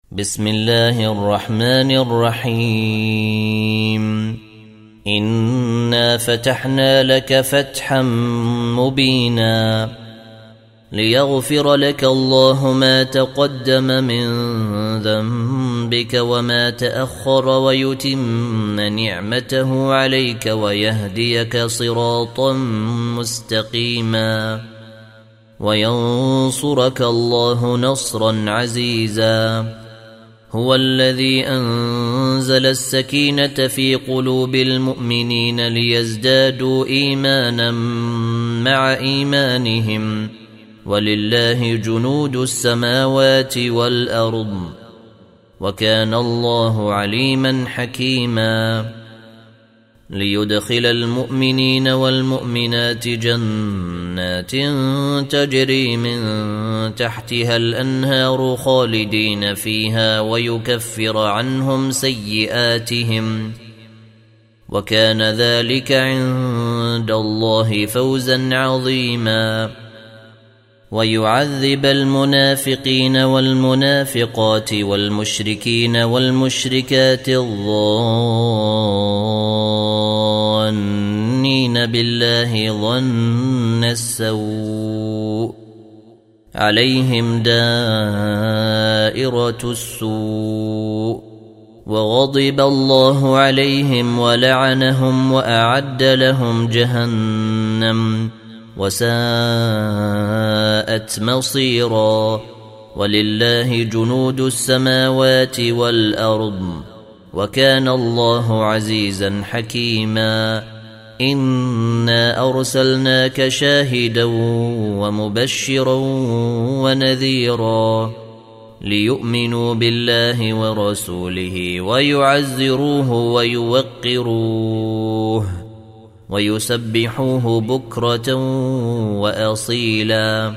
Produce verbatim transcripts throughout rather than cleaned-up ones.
بسم الله الرحمن الرحيم. إنا فتحنا لك فتحا مبينا ليغفر لك الله ما تقدم من ذنبك وما تأخر ويتم نعمته عليك ويهديك صراطا مستقيما وينصرك الله نصرا عزيزا. هو الذي أنزل السكينة في قلوب المؤمنين ليزدادوا إيمانا مع إيمانهم ولله جنود السماوات والأرض وكان الله عليما حكيما. ليدخل المؤمنين والمؤمنات جنات تجري من تحتها الأنهار خالدين فيها ويكفر عنهم سيئاتهم وكان ذلك عند الله فوزا عظيما. ويعذب المنافقين والمنافقات والمشركين والمشركات الظانين بالله ظن السوء عليهم دائرة السوء وغضب الله عليهم ولعنهم وأعد لهم جهنم وساءت مصيرا. ولله جنود السماوات والأرض وكان الله عزيزا حكيما. إنا أرسلناك شاهدا ومبشرا ونذيرا ليؤمنوا بالله ورسوله ويعزروه ويوقروه ويسبحوه بكرة وأصيلا.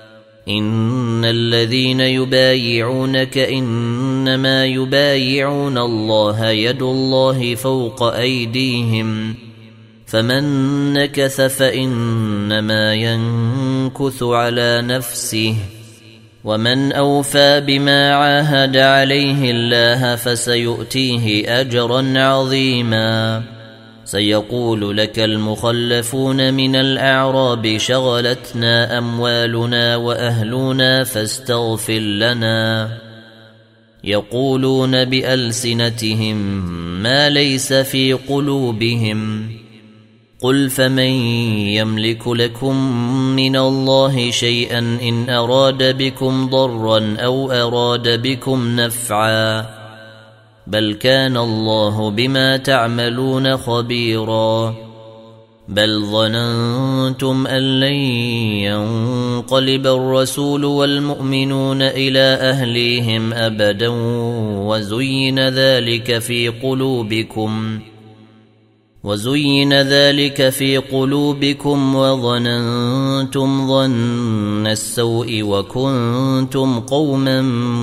إن الذين يبايعونك إنما يبايعون الله يد الله فوق أيديهم فمن نكث فإنما ينكث على نفسه ومن أوفى بما عاهد عليه الله فسيؤتيه أجرا عظيما. سيقول لك المخلفون من الأعراب شغلتنا أموالنا وأهلنا فاستغفر لنا يقولون بألسنتهم ما ليس في قلوبهم قل فمن يملك لكم من الله شيئا إن أراد بكم ضرا أو أراد بكم نفعا بل كان الله بما تعملون خبيرا. بل ظننتم أن لن ينقلب الرسول والمؤمنون إلى أهليهم أبدا وزين ذلك في قلوبكم وزين ذلك في قلوبكم وظننتم ظن السوء وكنتم قوما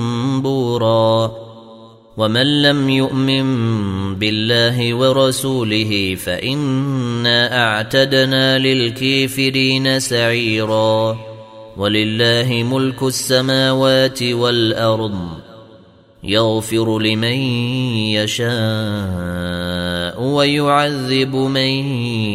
بورا. ومن لم يؤمن بالله ورسوله فإنا أعتدنا للكافرين سعيرا. ولله ملك السماوات والأرض يغفر لمن يشاء ويعذب من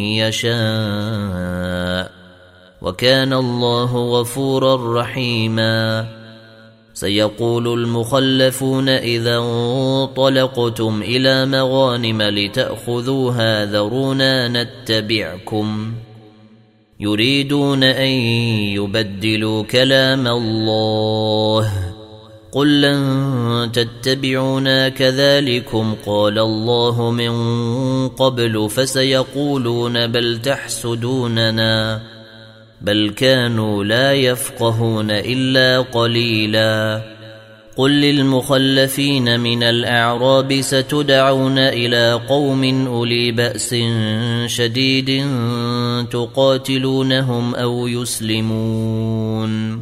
يشاء وكان الله غفورا رحيما. سيقول المخلفون إذا انطلقتم إلى مغانم لتأخذوها ذرونا نتبعكم يريدون أن يبدلوا كلام الله قل لن تتبعونا كذلكم قال الله من قبل فسيقولون بل تحسدوننا بل كانوا لا يفقهون إلا قليلا. قل للمخلفين من الأعراب ستدعون إلى قوم أولي بأس شديد تقاتلونهم أو يسلمون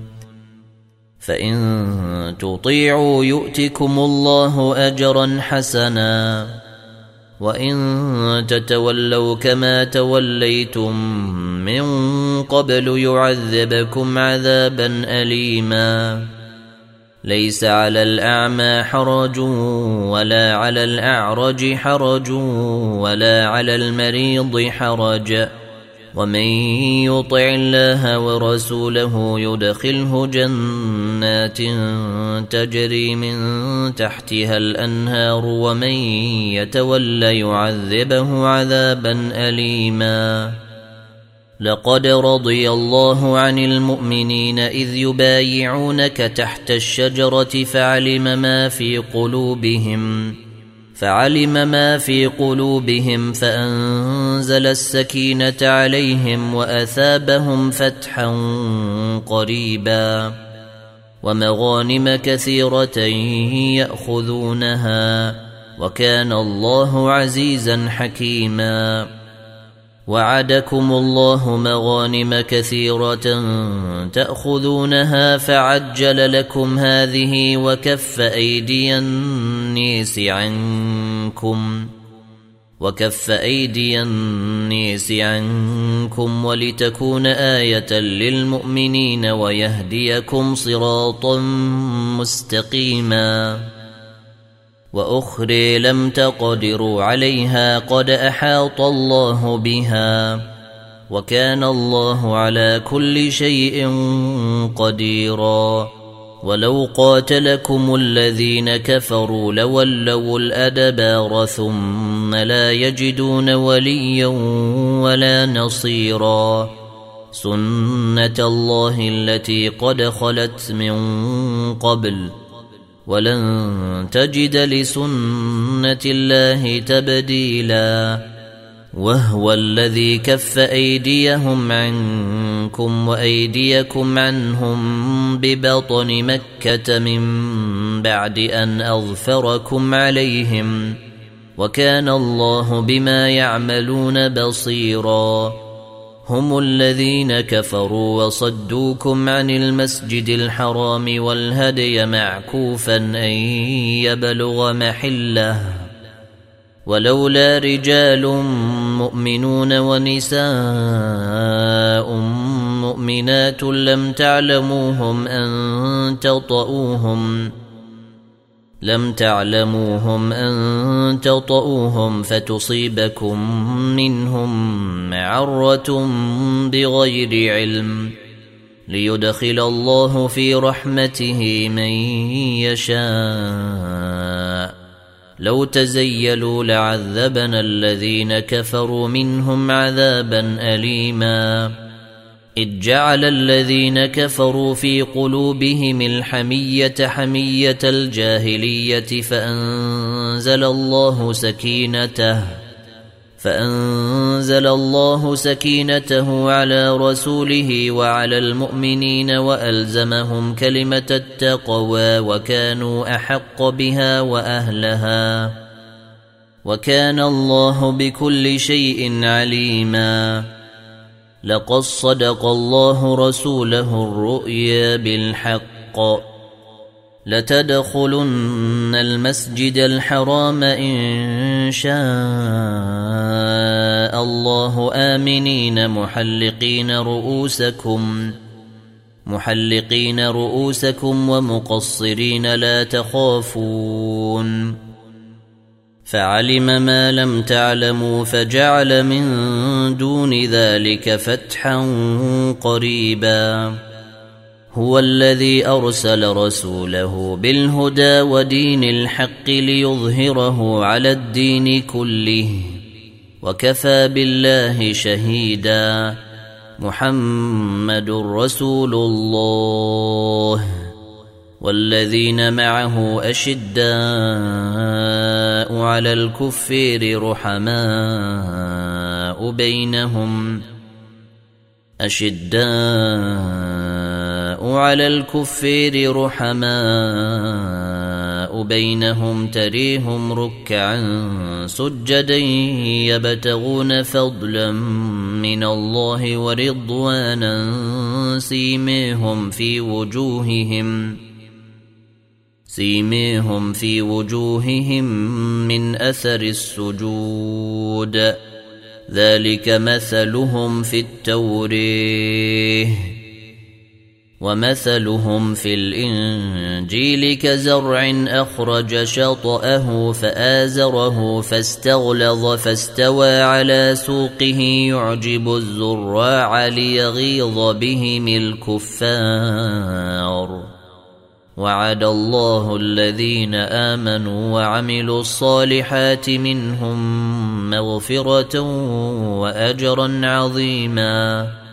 فإن تطيعوا يؤتكم الله أجرا حسنا وإن تتولوا كما توليتم من قبل يعذبكم عذابا أليما ليس على الأعمى حرج ولا على الأعرج حرج ولا على المريض حرج، ومن يطع الله ورسوله يدخله جنات تجري من تحتها الأنهار، ومن يتولى يعذبه عذابا أليما. لقد رضي الله عن المؤمنين إذ يبايعونك تحت الشجرة فعلم ما في قلوبهم فعلم ما في قلوبهم فأنزل السكينة عليهم وأثابهم فتحا قريبا ومغانم كثيرة يأخذونها، وكان الله عزيزا حكيما. وعدكم الله مغانم كثيرة تأخذونها فعجل لكم هذه وكف أيدي النيس عنكم وكف أيدي النيس عنكم ولتكون آية للمؤمنين ويهديكم صراطا مستقيما. وأخرى لم تقدروا عليها قد أحاط الله بها، وكان الله على كل شيء قديرا. ولو قاتلكم الذين كفروا لولوا الأدبار ثم لا يجدون وليا ولا نصيرا. سنة الله التي قد خلت من قبل ولن تجد لسنة الله تبديلا. وهو الذي كف أيديهم عنكم وأيديكم عنهم ببطن مكة من بعد أن أظفركم عليهم، وكان الله بما يعملون بصيرا. هم الذين كفروا وصدوكم عن المسجد الحرام والهدي معكوفا أن يبلغ محله، ولولا رجال مؤمنون ونساء مؤمنات لم تعلموهم أن تطؤوهم لم تعلموهم أن تطؤوهم فتصيبكم منهم معرة بغير علم، ليدخل الله في رحمته من يشاء. لو تزيلوا لعذبنا الذين كفروا منهم عذابا أليما. إذ جعل الذين كفروا في قلوبهم الحمية حمية الجاهلية فأنزل الله سكينته فأنزل الله سكينته على رسوله وعلى المؤمنين وألزمهم كلمة التقوى وكانوا أحق بها وأهلها، وكان الله بكل شيء عليما. لقد صدق الله رسوله الرؤيا بالحق لتدخلن المسجد الحرام إن شاء الله آمنين محلقين رؤوسكم محلقين رؤوسكم ومقصرين لا تخافون، فعلم ما لم تعلموا فجعل من دون ذلك فتحا قريبا. هو الذي أرسل رسوله بالهدى ودين الحق ليظهره على الدين كله، وكفى بالله شهيدا. محمد رسول الله والذين معه أشداء على الكفار رحماء بينهم أشداء على الكفار رحماء بينهم تريهم ركعا سجدا يبتغون فضلا من الله ورضوانا سيماهم في وجوههم سيماهم في وجوههم من أثر السجود، ذلك مثلهم في التوريه ومثلهم في الإنجيل كزرع أخرج شطأه فآزره فاستغلظ فاستوى على سوقه يعجب الزراع ليغيظ بهم الكفار. وعد الله الذين آمنوا وعملوا الصالحات منهم مغفرة وأجرا عظيما.